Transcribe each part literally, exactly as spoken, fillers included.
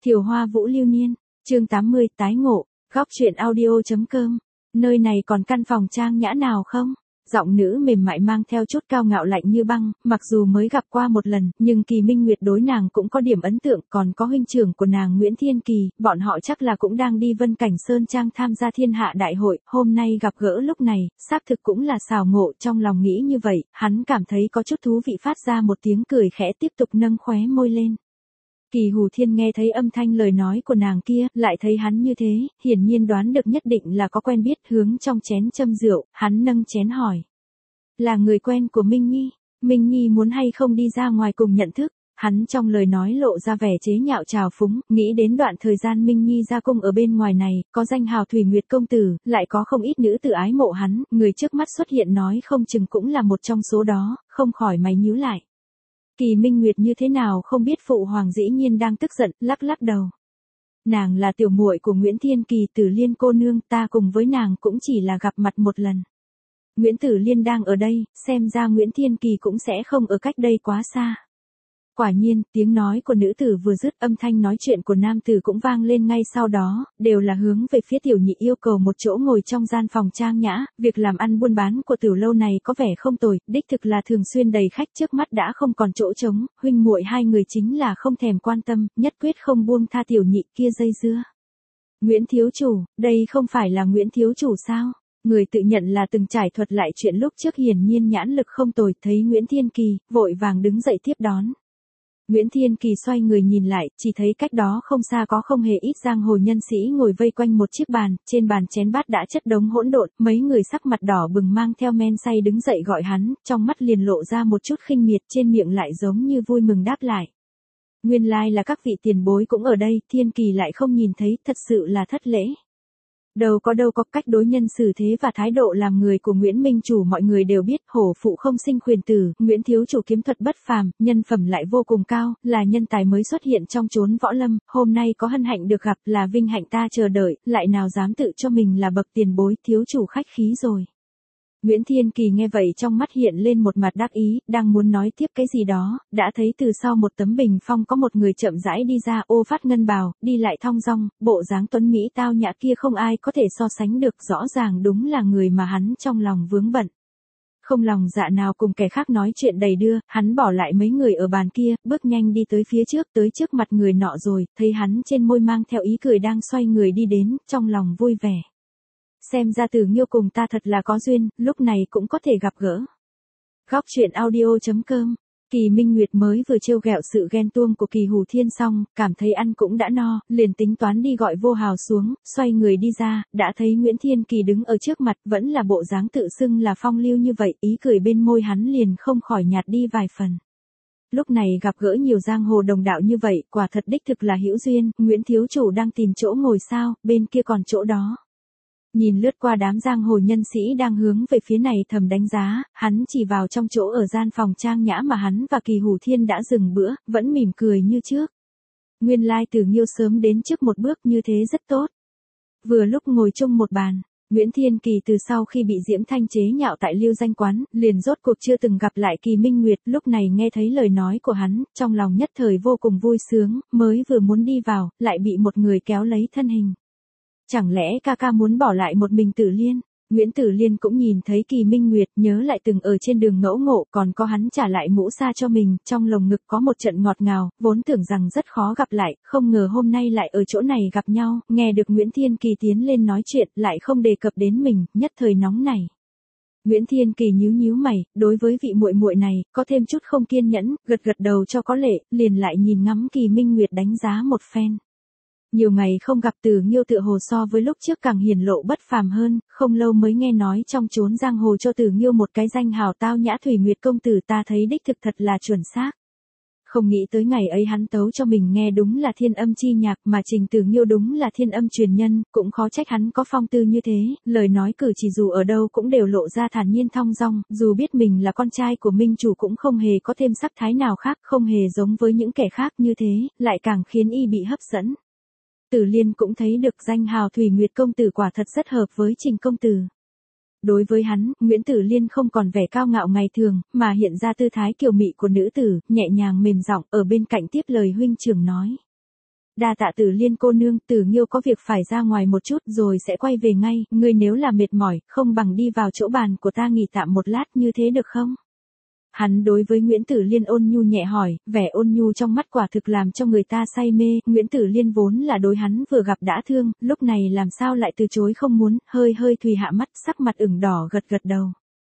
Thiều Hoa Vũ Lưu Niên, chương tám mươi tái ngộ, góc truyện audio.com, nơi này còn căn phòng trang nhã nào không? Giọng nữ mềm mại mang theo chút cao ngạo lạnh như băng, mặc dù mới gặp qua một lần, nhưng Kỳ Minh Nguyệt đối nàng cũng có điểm ấn tượng, còn có huynh trưởng của nàng Nguyễn Thiên Kỳ, bọn họ chắc là cũng đang đi Vân Cảnh Sơn Trang tham gia thiên hạ đại hội, hôm nay gặp gỡ lúc này, xác thực cũng là xào ngộ, trong lòng nghĩ như vậy, hắn cảm thấy có chút thú vị phát ra một tiếng cười khẽ tiếp tục nâng khóe môi lên. Kỳ Hù Thiên nghe thấy âm thanh lời nói của nàng kia, lại thấy hắn như thế, hiển nhiên đoán được nhất định là có quen biết, hướng trong chén châm rượu, hắn nâng chén hỏi. Là người quen của Minh Nhi, Minh Nhi muốn hay không đi ra ngoài cùng nhận thức, hắn trong lời nói lộ ra vẻ chế nhạo trào phúng, nghĩ đến đoạn thời gian Minh Nhi ra cung ở bên ngoài này, có danh hào Thủy Nguyệt công tử, lại có không ít nữ tử ái mộ hắn, người trước mắt xuất hiện nói không chừng cũng là một trong số đó, không khỏi mày nhíu lại. Kỳ Minh Nguyệt như thế nào không biết phụ hoàng dĩ nhiên đang tức giận, lắc lắc đầu. Nàng là tiểu muội của Nguyễn Thiên Kỳ, Tử Liên cô nương, ta cùng với nàng cũng chỉ là gặp mặt một lần. Nguyễn Tử Liên đang ở đây, xem ra Nguyễn Thiên Kỳ cũng sẽ không ở cách đây quá xa. Quả nhiên, tiếng nói của nữ tử vừa dứt, âm thanh nói chuyện của nam tử cũng vang lên ngay sau đó, đều là hướng về phía tiểu nhị yêu cầu một chỗ ngồi trong gian phòng trang nhã, việc làm ăn buôn bán của tiểu lâu này có vẻ không tồi, đích thực là thường xuyên đầy khách, trước mắt đã không còn chỗ trống, huynh muội hai người chính là không thèm quan tâm, nhất quyết không buông tha tiểu nhị kia dây dưa. Nguyễn thiếu chủ, đây không phải là Nguyễn thiếu chủ sao? Người tự nhận là từng trải thuật lại chuyện lúc trước, hiển nhiên nhãn lực không tồi, thấy Nguyễn Thiên Kỳ, vội vàng đứng dậy tiếp đón. Nguyễn Thiên Kỳ xoay người nhìn lại, chỉ thấy cách đó không xa có không hề ít giang hồ nhân sĩ ngồi vây quanh một chiếc bàn, trên bàn chén bát đã chất đống hỗn độn, mấy người sắc mặt đỏ bừng mang theo men say đứng dậy gọi hắn, trong mắt liền lộ ra một chút khinh miệt, trên miệng lại giống như vui mừng đáp lại. Nguyên lai là các vị tiền bối cũng ở đây, Thiên Kỳ lại không nhìn thấy, thật sự là thất lễ. Đâu có đâu có, cách đối nhân xử thế và thái độ làm người của Nguyễn Minh Chủ mọi người đều biết, hổ phụ không sinh khuyển tử, Nguyễn thiếu chủ kiếm thuật bất phàm, nhân phẩm lại vô cùng cao, là nhân tài mới xuất hiện trong chốn võ lâm, hôm nay có hân hạnh được gặp, là vinh hạnh ta chờ đợi, lại nào dám tự cho mình là bậc tiền bối, thiếu chủ khách khí rồi. Nguyễn Thiên Kỳ nghe vậy trong mắt hiện lên một mặt đắc ý, đang muốn nói tiếp cái gì đó, đã thấy từ sau một tấm bình phong có một người chậm rãi đi ra, ô phát ngân bào, đi lại thong dong, bộ dáng tuấn mỹ tao nhã kia không ai có thể so sánh được, rõ ràng đúng là người mà hắn trong lòng vướng bận. Không lòng dạ nào cùng kẻ khác nói chuyện đầy đưa, hắn bỏ lại mấy người ở bàn kia, bước nhanh đi tới phía trước, tới trước mặt người nọ rồi, thấy hắn trên môi mang theo ý cười đang xoay người đi đến, trong lòng vui vẻ. Xem ra Tử Nghiêu cùng ta thật là có duyên, lúc này cũng có thể gặp gỡ. Góc truyện audio.com, Kỳ Minh Nguyệt mới vừa trêu ghẹo sự ghen tuông của Kỳ Hù Thiên xong, cảm thấy ăn cũng đã no, liền tính toán đi gọi Vô Hào xuống, xoay người đi ra, đã thấy Nguyễn Thiên Kỳ đứng ở trước mặt, vẫn là bộ dáng tự xưng là phong lưu như vậy, ý cười bên môi hắn liền không khỏi nhạt đi vài phần. Lúc này gặp gỡ nhiều giang hồ đồng đạo như vậy, quả thật đích thực là hữu duyên, Nguyễn thiếu chủ đang tìm chỗ ngồi sao, bên kia còn chỗ đó. Nhìn lướt qua đám giang hồ nhân sĩ đang hướng về phía này thầm đánh giá, hắn chỉ vào trong chỗ ở gian phòng trang nhã mà hắn và Kỳ Hù Thiên đã dừng bữa, vẫn mỉm cười như trước. Nguyên lai Tử Nghiêu sớm đến trước một bước, như thế rất tốt. Vừa lúc ngồi chung một bàn, Nguyễn Thiên Kỳ từ sau khi bị Diễm Thanh chế nhạo tại Liêu Danh Quán, liền rốt cuộc chưa từng gặp lại Kỳ Minh Nguyệt, lúc này nghe thấy lời nói của hắn, trong lòng nhất thời vô cùng vui sướng, mới vừa muốn đi vào, lại bị một người kéo lấy thân hình. Chẳng lẽ ca ca muốn bỏ lại một mình Tử Liên? Nguyễn Tử Liên cũng nhìn thấy Kỳ Minh Nguyệt, nhớ lại từng ở trên đường ngẫu ngộ, còn có hắn trả lại mũ sa cho mình, trong lồng ngực có một trận ngọt ngào, vốn tưởng rằng rất khó gặp lại, không ngờ hôm nay lại ở chỗ này gặp nhau, nghe được Nguyễn Thiên Kỳ tiến lên nói chuyện, lại không đề cập đến mình, nhất thời nóng nảy. Nguyễn Thiên Kỳ nhíu nhíu mày, đối với vị muội muội này, có thêm chút không kiên nhẫn, gật gật đầu cho có lệ, liền lại nhìn ngắm Kỳ Minh Nguyệt đánh giá một phen. Nhiều ngày không gặp Tử Nghiêu tựa hồ so với lúc trước càng hiển lộ bất phàm hơn, không lâu mới nghe nói trong chốn giang hồ cho Tử Nghiêu một cái danh hào tao nhã Thủy Nguyệt công tử, ta thấy đích thực thật là chuẩn xác. Không nghĩ tới ngày ấy hắn tấu cho mình nghe đúng là thiên âm chi nhạc, mà Trình Tử Nghiêu đúng là thiên âm truyền nhân, cũng khó trách hắn có phong tư như thế, lời nói cử chỉ dù ở đâu cũng đều lộ ra thản nhiên thong dong, dù biết mình là con trai của Minh Chủ cũng không hề có thêm sắc thái nào khác, không hề giống với những kẻ khác như thế, lại càng khiến y bị hấp dẫn. Tử Liên cũng thấy được danh hào Thủy Nguyệt công tử quả thật rất hợp với Trình công tử. Đối với hắn, Nguyễn Tử Liên không còn vẻ cao ngạo ngày thường, mà hiện ra tư thái kiều mị của nữ tử, nhẹ nhàng mềm giọng ở bên cạnh tiếp lời huynh trưởng nói. Đa tạ Tử Liên cô nương, Tử Nghiêu có việc phải ra ngoài một chút rồi sẽ quay về ngay, ngươi nếu là mệt mỏi, không bằng đi vào chỗ bàn của ta nghỉ tạm một lát như thế được không? Hắn đối với Nguyễn Tử Liên ôn nhu nhẹ hỏi, vẻ ôn nhu trong mắt quả thực làm cho người ta say mê, Nguyễn Tử Liên vốn là đối hắn vừa gặp đã thương, lúc này làm sao lại từ chối không muốn, hơi hơi thùy hạ mắt, sắc mặt ửng đỏ gật gật đầu.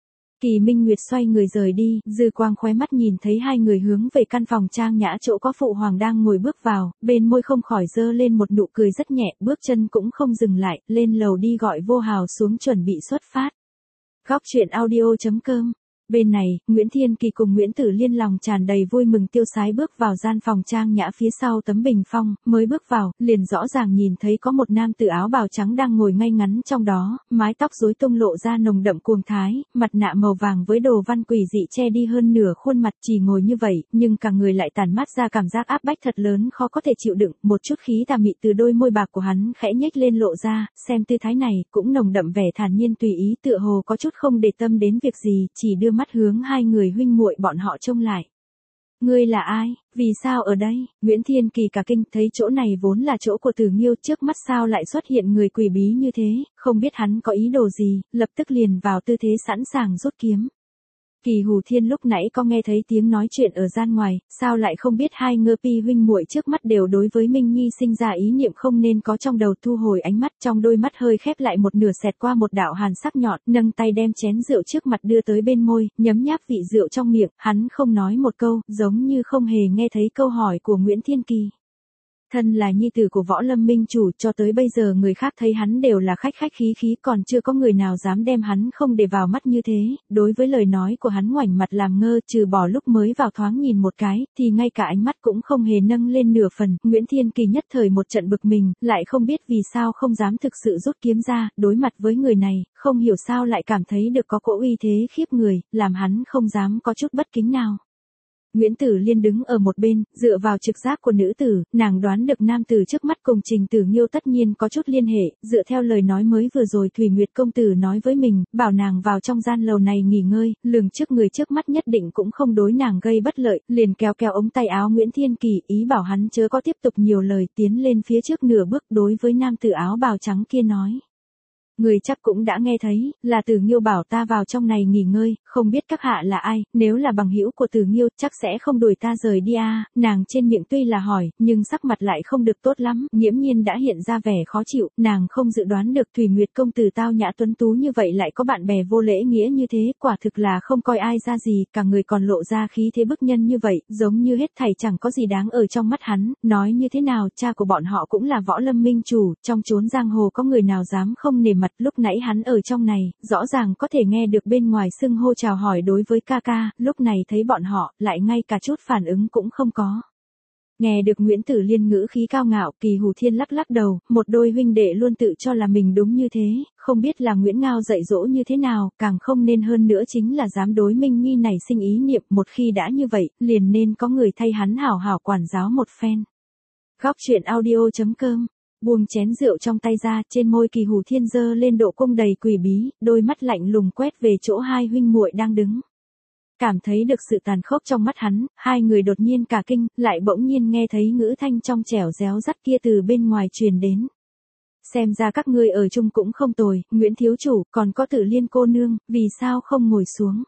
Kỳ Minh Nguyệt xoay người rời đi, dư quang khóe mắt nhìn thấy hai người hướng về căn phòng trang nhã chỗ có phụ hoàng đang ngồi bước vào, bên môi không khỏi dơ lên một nụ cười rất nhẹ, bước chân cũng không dừng lại, lên lầu đi gọi Vô Hào xuống chuẩn bị xuất phát. Góc truyện audio chấm com. Bên này, Nguyễn Thiên Kỳ cùng Nguyễn Tử Liên lòng tràn đầy vui mừng tiêu sái bước vào gian phòng trang nhã phía sau tấm bình phong, mới bước vào, liền rõ ràng nhìn thấy có một nam tử áo bào trắng đang ngồi ngay ngắn trong đó, mái tóc rối tung lộ ra nồng đậm cuồng thái, mặt nạ màu vàng với đồ văn quỷ dị che đi hơn nửa khuôn mặt, chỉ ngồi như vậy, nhưng cả người lại tản mát ra cảm giác áp bách thật lớn khó có thể chịu đựng, một chút khí tà mị từ đôi môi bạc của hắn khẽ nhếch lên lộ ra, xem tư thái này, cũng nồng đậm vẻ thản nhiên tùy ý tựa hồ có chút không để tâm đến việc gì, chỉ đưa mắt hướng hai người huynh muội bọn họ trông lại. Ngươi là ai, vì sao ở đây? Nguyễn Thiên Kỳ cả kinh, thấy chỗ này vốn là chỗ của Tử Nghiêu, trước mắt sao lại xuất hiện người quỷ bí như thế, không biết hắn có ý đồ gì, lập tức liền vào tư thế sẵn sàng rút kiếm. Kỳ Hù Thiên lúc nãy có nghe thấy tiếng nói chuyện ở gian ngoài, sao lại không biết hai ngơ pi huynh muội trước mắt đều đối với Minh Nhi sinh ra ý niệm không nên có, trong đầu thu hồi ánh mắt, trong đôi mắt hơi khép lại một nửa xẹt qua một đạo hàn sắc nhọn, nâng tay đem chén rượu trước mặt đưa tới bên môi, nhấm nháp vị rượu trong miệng, hắn không nói một câu, giống như không hề nghe thấy câu hỏi của Nguyễn Thiên Kỳ. Thân là nhi tử của Võ Lâm Minh chủ, cho tới bây giờ người khác thấy hắn đều là khách khách khí khí, còn chưa có người nào dám đem hắn không để vào mắt như thế, đối với lời nói của hắn ngoảnh mặt làm ngơ, trừ bỏ lúc mới vào thoáng nhìn một cái, thì ngay cả ánh mắt cũng không hề nâng lên nửa phần, Nguyễn Thiên Kỳ nhất thời một trận bực mình, lại không biết vì sao không dám thực sự rút kiếm ra, đối mặt với người này, không hiểu sao lại cảm thấy được có cỗ uy thế khiếp người, làm hắn không dám có chút bất kính nào. Nguyễn Tử Liên đứng ở một bên, dựa vào trực giác của nữ tử, nàng đoán được nam tử trước mắt cùng Trình Tử Nghiêu tất nhiên có chút liên hệ, dựa theo lời nói mới vừa rồi Thủy Nguyệt công tử nói với mình, bảo nàng vào trong gian lầu này nghỉ ngơi, lường trước người trước mắt nhất định cũng không đối nàng gây bất lợi, liền kéo kéo ống tay áo Nguyễn Thiên Kỳ, ý bảo hắn chớ có tiếp tục nhiều lời, tiến lên phía trước nửa bước đối với nam tử áo bào trắng kia nói. Người chắc cũng đã nghe thấy, là Tử Nghiêu bảo ta vào trong này nghỉ ngơi, không biết các hạ là ai, nếu là bằng hữu của Tử Nghiêu chắc sẽ không đuổi ta rời đi à, nàng trên miệng tuy là hỏi, nhưng sắc mặt lại không được tốt lắm, nghiễm nhiên đã hiện ra vẻ khó chịu, nàng không dự đoán được Thủy Nguyệt công tử tao nhã tuấn tú như vậy lại có bạn bè vô lễ nghĩa như thế, quả thực là không coi ai ra gì, cả người còn lộ ra khí thế bức nhân như vậy, giống như hết thảy chẳng có gì đáng ở trong mắt hắn, nói như thế nào, cha của bọn họ cũng là Võ Lâm Minh chủ, trong chốn giang hồ có người nào dám không nể mặt. Lúc nãy hắn ở trong này, rõ ràng có thể nghe được bên ngoài xưng hô chào hỏi đối với ca ca, lúc này thấy bọn họ, lại ngay cả chút phản ứng cũng không có. Nghe được Nguyễn Tử Liên ngữ khí cao ngạo, Kỳ Hù Thiên lắc lắc đầu, một đôi huynh đệ luôn tự cho là mình đúng như thế, không biết là Nguyễn Ngao dạy dỗ như thế nào, càng không nên hơn nữa chính là dám đối Minh Nhi này sinh ý niệm, một khi đã như vậy, liền nên có người thay hắn hảo hảo quản giáo một phen. Góc truyện audio chấm com. Buông chén rượu trong tay ra, trên môi Kỳ Hù Thiên dơ lên độ cung đầy quỷ bí, đôi mắt lạnh lùng quét về chỗ hai huynh muội đang đứng. Cảm thấy được sự tàn khốc trong mắt hắn, hai người đột nhiên cả kinh, lại bỗng nhiên nghe thấy ngữ thanh trong trẻo réo rắt kia từ bên ngoài truyền đến. Xem ra các ngươi ở chung cũng không tồi, Nguyễn thiếu chủ, còn có Tử Liên cô nương, vì sao không ngồi xuống?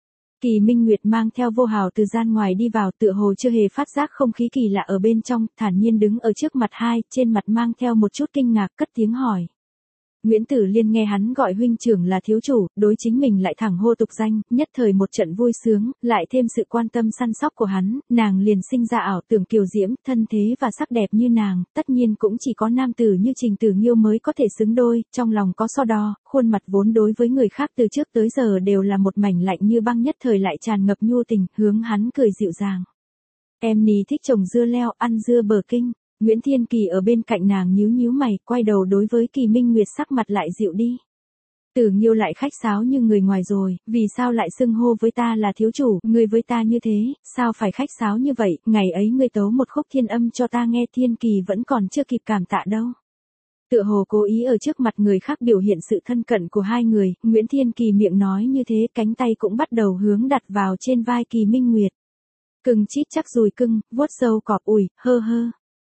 Kỳ Minh Nguyệt mang theo Vô Hào từ gian ngoài đi vào, tựa hồ chưa hề phát giác không khí kỳ lạ ở bên trong, thản nhiên đứng ở trước mặt hai, trên mặt mang theo một chút kinh ngạc, cất tiếng hỏi. Nguyễn Tử Liên nghe hắn gọi huynh trưởng là thiếu chủ, đối chính mình lại thẳng hô tục danh, nhất thời một trận vui sướng, lại thêm sự quan tâm săn sóc của hắn, nàng liền sinh ra ảo tưởng kiều diễm, thân thế và sắc đẹp như nàng, tất nhiên cũng chỉ có nam tử như Trình Tử Nghiêu mới có thể xứng đôi, trong lòng có so đo, khuôn mặt vốn đối với người khác từ trước tới giờ đều là một mảnh lạnh như băng, nhất thời lại tràn ngập nhu tình, hướng hắn cười dịu dàng. Em nì thích trồng dưa leo, ăn dưa bờ kinh. Nguyễn Thiên Kỳ ở bên cạnh nàng nhíu nhíu mày, quay đầu đối với Kỳ Minh Nguyệt, sắc mặt lại dịu đi. Tử Nghiêu lại khách sáo như người ngoài rồi, vì sao lại xưng hô với ta là thiếu chủ, ngươi với ta như thế, sao phải khách sáo như vậy, ngày ấy ngươi tấu một khúc thiên âm cho ta nghe, Thiên Kỳ vẫn còn chưa kịp cảm tạ đâu. Tựa hồ cố ý ở trước mặt người khác biểu hiện sự thân cận của hai người, Nguyễn Thiên Kỳ miệng nói như thế, cánh tay cũng bắt đầu hướng đặt vào trên vai Kỳ Minh Nguyệt. Cưng chít chắc dùi cưng, vuốt sâu cọp ủi, hơ hơ.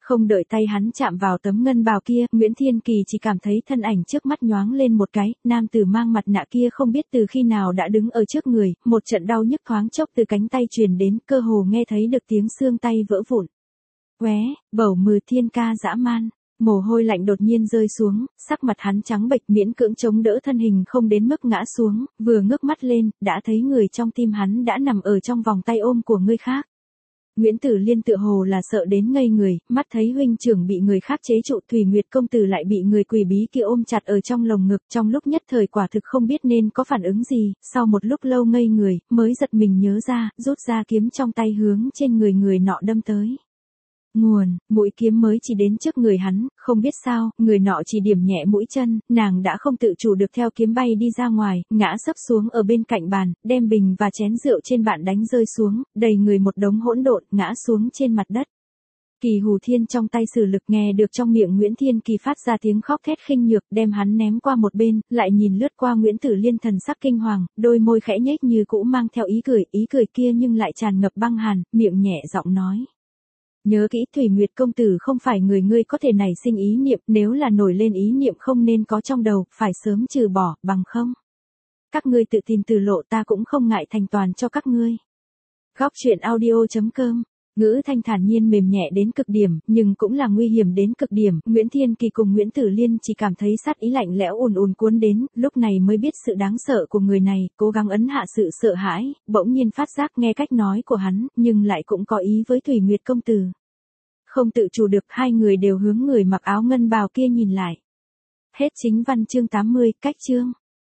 Không đợi tay hắn chạm vào tấm ngân bào kia, Nguyễn Thiên Kỳ chỉ cảm thấy thân ảnh trước mắt nhoáng lên một cái, nam tử mang mặt nạ kia không biết từ khi nào đã đứng ở trước người, một trận đau nhức thoáng chốc từ cánh tay truyền đến, cơ hồ nghe thấy được tiếng xương tay vỡ vụn. Qué, bẩu mừ Thiên ca dã man. Mồ hôi lạnh đột nhiên rơi xuống, sắc mặt hắn trắng bệch miễn cưỡng chống đỡ thân hình không đến mức ngã xuống, vừa ngước mắt lên, đã thấy người trong tim hắn đã nằm ở trong vòng tay ôm của người khác. Nguyễn Tử Liên tựa hồ là sợ đến ngây người, mắt thấy huynh trưởng bị người khác chế trụ, Thủy Nguyệt công tử lại bị người quỷ bí kia ôm chặt ở trong lồng ngực, trong lúc nhất thời quả thực không biết nên có phản ứng gì, sau một lúc lâu ngây người, mới giật mình nhớ ra, rút ra kiếm trong tay hướng trên người người nọ đâm tới. Nguồn, mũi kiếm mới chỉ đến trước người hắn, không biết sao, người nọ chỉ điểm nhẹ mũi chân, nàng đã không tự chủ được theo kiếm bay đi ra ngoài, ngã sấp xuống ở bên cạnh bàn, đem bình và chén rượu trên bàn đánh rơi xuống, đầy người một đống hỗn độn, ngã xuống trên mặt đất. Kỳ Hù Thiên trong tay sử lực nghe được trong miệng Nguyễn Thiên Kỳ phát ra tiếng khóc thét khinh nhược, đem hắn ném qua một bên, lại nhìn lướt qua Nguyễn Tử Liên thần sắc kinh hoàng, đôi môi khẽ nhếch như cũ mang theo ý cười, ý cười kia nhưng lại tràn ngập băng hàn, miệng nhẹ giọng nói. Nhớ kỹ Thủy Nguyệt công tử không phải người ngươi có thể nảy sinh ý niệm, nếu là nổi lên ý niệm không nên có trong đầu, phải sớm trừ bỏ, bằng không. Các ngươi tự tìm từ lộ ta cũng không ngại thành toàn cho các ngươi. Góc truyện audio chấm com, ngữ thanh thản nhiên mềm nhẹ đến cực điểm, nhưng cũng là nguy hiểm đến cực điểm, Nguyễn Thiên Kỳ cùng Nguyễn Tử Liên chỉ cảm thấy sát ý lạnh lẽo ùn ùn cuốn đến, lúc này mới biết sự đáng sợ của người này, cố gắng ấn hạ sự sợ hãi, bỗng nhiên phát giác nghe cách nói của hắn, nhưng lại cũng có ý với Thủy Nguyệt công tử. Không tự chủ được, hai người đều hướng người mặc áo ngân bào kia nhìn lại. Hết chính văn chương tám mươi, cách chương.